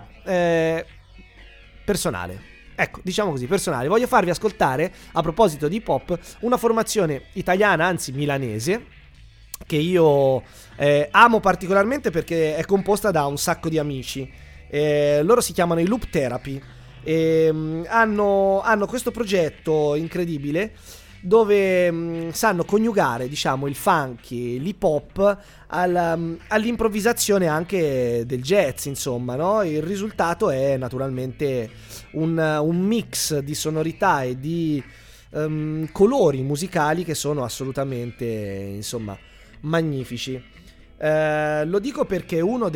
[SPEAKER 2] personale. Ecco, diciamo così, personale. Voglio farvi ascoltare, a proposito di hip hop, una formazione italiana, anzi milanese, che io amo particolarmente perché è composta da un sacco di amici. Loro si chiamano i Loop Therapy e hanno questo progetto incredibile dove sanno coniugare, diciamo, il funky, l'hip hop all'improvvisazione anche del jazz, insomma, no? Il risultato è naturalmente un mix di sonorità e di colori musicali che sono assolutamente, insomma, magnifici. Lo dico perché uno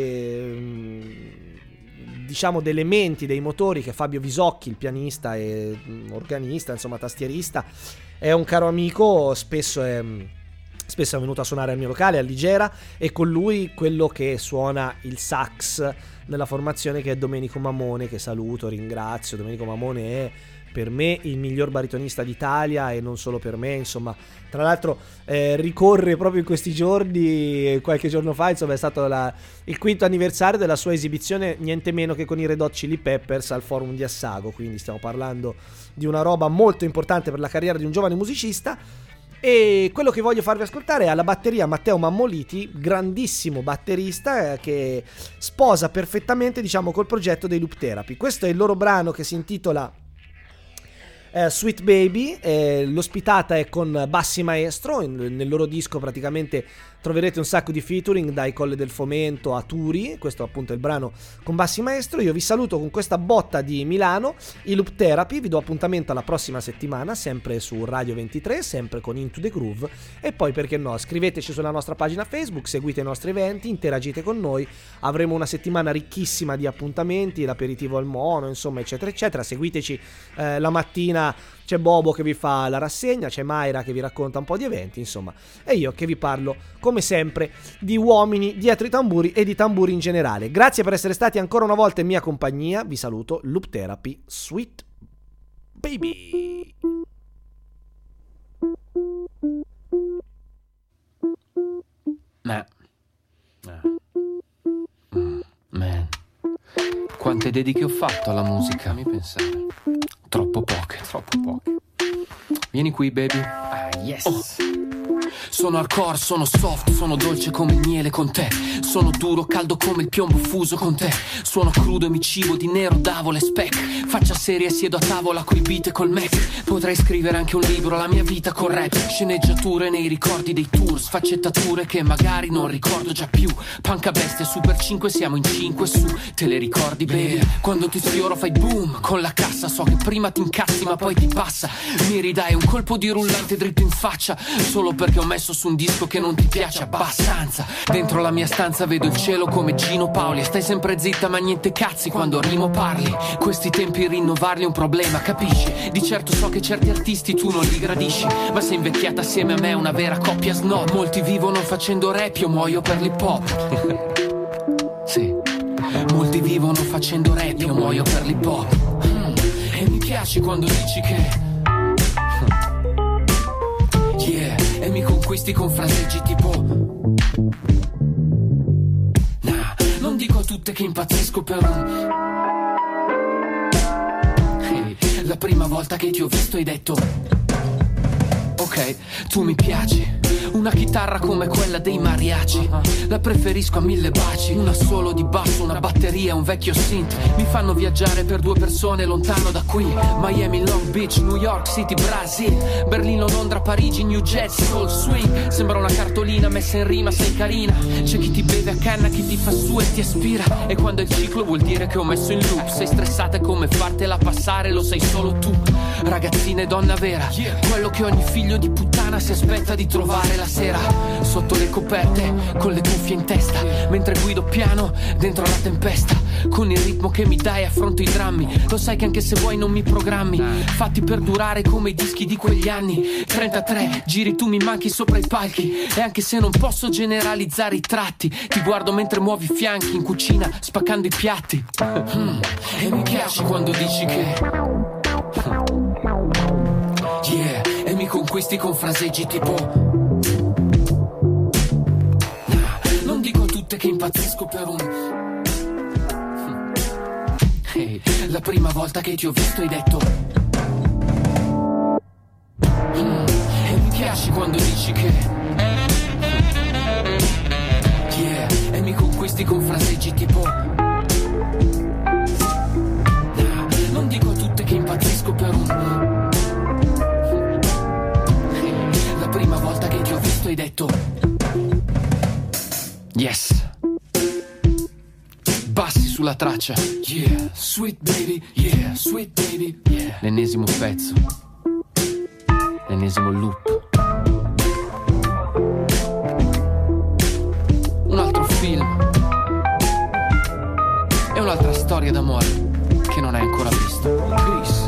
[SPEAKER 2] dei diciamo degli elementi, dei motori che Fabio Visocchi, il pianista e organista, insomma tastierista, è un caro amico, spesso è venuto a suonare al mio locale a Ligera, e con lui quello che suona il sax nella formazione, che è Domenico Mamone, che saluto, ringrazio. Domenico Mamone è per me il miglior baritonista d'Italia, e non solo per me, insomma. Tra l'altro ricorre proprio in questi giorni, qualche giorno fa, insomma, è stato il 5° anniversario della sua esibizione, niente meno che con i Red Hot Chili Peppers al Forum di Assago, quindi stiamo parlando di una roba molto importante per la carriera di un giovane musicista. E quello che voglio farvi ascoltare è alla batteria Matteo Mammoliti, grandissimo batterista che sposa perfettamente, diciamo, col progetto dei Loop Therapy. Questo è il loro brano che si intitola Sweet Baby. L'ospitata è con Bassi Maestro. Nel loro disco praticamente troverete un sacco di featuring, dai Colle del Fomento a Turi. Questo appunto è il brano con Bassi Maestro. Io vi saluto con questa botta di Milano, i Loop Therapy. Vi do appuntamento alla prossima settimana, sempre su Radio 23, sempre con Into the Groove. E poi, perché no, scriveteci sulla nostra pagina Facebook, seguite i nostri eventi, interagite con noi. Avremo una settimana ricchissima di appuntamenti, l'aperitivo al mono, insomma, eccetera eccetera. Seguiteci la mattina, c'è Bobo che vi fa la rassegna, c'è Mayra che vi racconta un po' di eventi, insomma, e io che vi parlo come sempre di uomini dietro i tamburi e di tamburi in generale. Grazie per essere stati ancora una volta in mia compagnia. Vi saluto. Loop Therapy, Sweet Baby.
[SPEAKER 7] Man, quante dediche ho fatto alla musica? Fammi pensare. Troppo poche. Vieni qui, baby.
[SPEAKER 8] Ah, yes.
[SPEAKER 7] Oh. Sono hardcore, sono soft, sono dolce come il miele con te. Sono duro, caldo come il piombo fuso con te. Suono crudo e mi cibo di nero, davo le spec. Faccia seria, siedo a tavola coi beat e col Mac. Potrei scrivere anche un libro, la mia vita con rap. Sceneggiature nei ricordi dei tour, sfaccettature che magari non ricordo già più. Panca bestia, Super 5, siamo in 5 su. Te le ricordi, baby? Quando ti sfioro fai boom con la cassa. So che prima ti incazzi ma poi ti passa. Mi ridai un colpo di rullante dritto in faccia, solo perché ho messo su un disco che non ti piace abbastanza. Dentro la mia stanza vedo il cielo come Gino Paoli. Stai sempre zitta ma niente cazzi quando rimo parli. Questi tempi rinnovarli è un problema, capisci? Di certo so che certi artisti tu non li gradisci, ma sei invecchiata assieme a me una vera coppia snob. Molti vivono facendo rap, io muoio per l'hip hop. Sì, molti vivono facendo rap, io muoio per l'hip hop. E mi piace quando dici che yeah, e mi conquisti con fraseggi tipo nah, non dico a tutte che impazzisco per un hey, la prima volta che ti ho visto hai detto ok, tu mi piaci. Una chitarra come quella dei mariachi, la preferisco a 1000 baci. Una solo di basso, una batteria, un vecchio synth. Mi fanno viaggiare per 2 persone lontano da qui. Miami, Long Beach, New York City, Brasil, Berlino, Londra, Parigi, New Jersey, Soul Swing. Sembra una cartolina messa in rima, sei carina. C'è chi ti beve a canna, chi ti fa su e ti aspira. E quando è il ciclo vuol dire che ho messo in loop. Sei stressata è come fartela passare, lo sai solo tu. Ragazzina e donna vera, quello che ogni figlio di puttana si aspetta di trovare la sera. Sotto le coperte, con le cuffie in testa, mentre guido piano, dentro la tempesta. Con il ritmo che mi dai affronto i drammi. Lo sai che anche se vuoi non mi programmi, fatti per durare come i dischi di quegli anni. 33, giri tu mi manchi sopra i palchi. E anche se non posso generalizzare i tratti, ti guardo mentre muovi i fianchi in cucina, spaccando i piatti. E mi piaci quando dici che yeah, e mi conquisti con fraseggi tipo nah, non dico a tutte che impazzisco per un hey, la prima volta che ti ho visto hai detto e mi piaci quando dici che yeah, e mi conquisti con fraseggi tipo nah, non dico a tutte che impazzisco per un prima volta che ti ho visto hai detto yes. Bassi sulla traccia, yeah, sweet baby, yeah, sweet baby, yeah. L'ennesimo pezzo, l'ennesimo loop. Un altro film e un'altra storia d'amore che non hai ancora visto. Peace.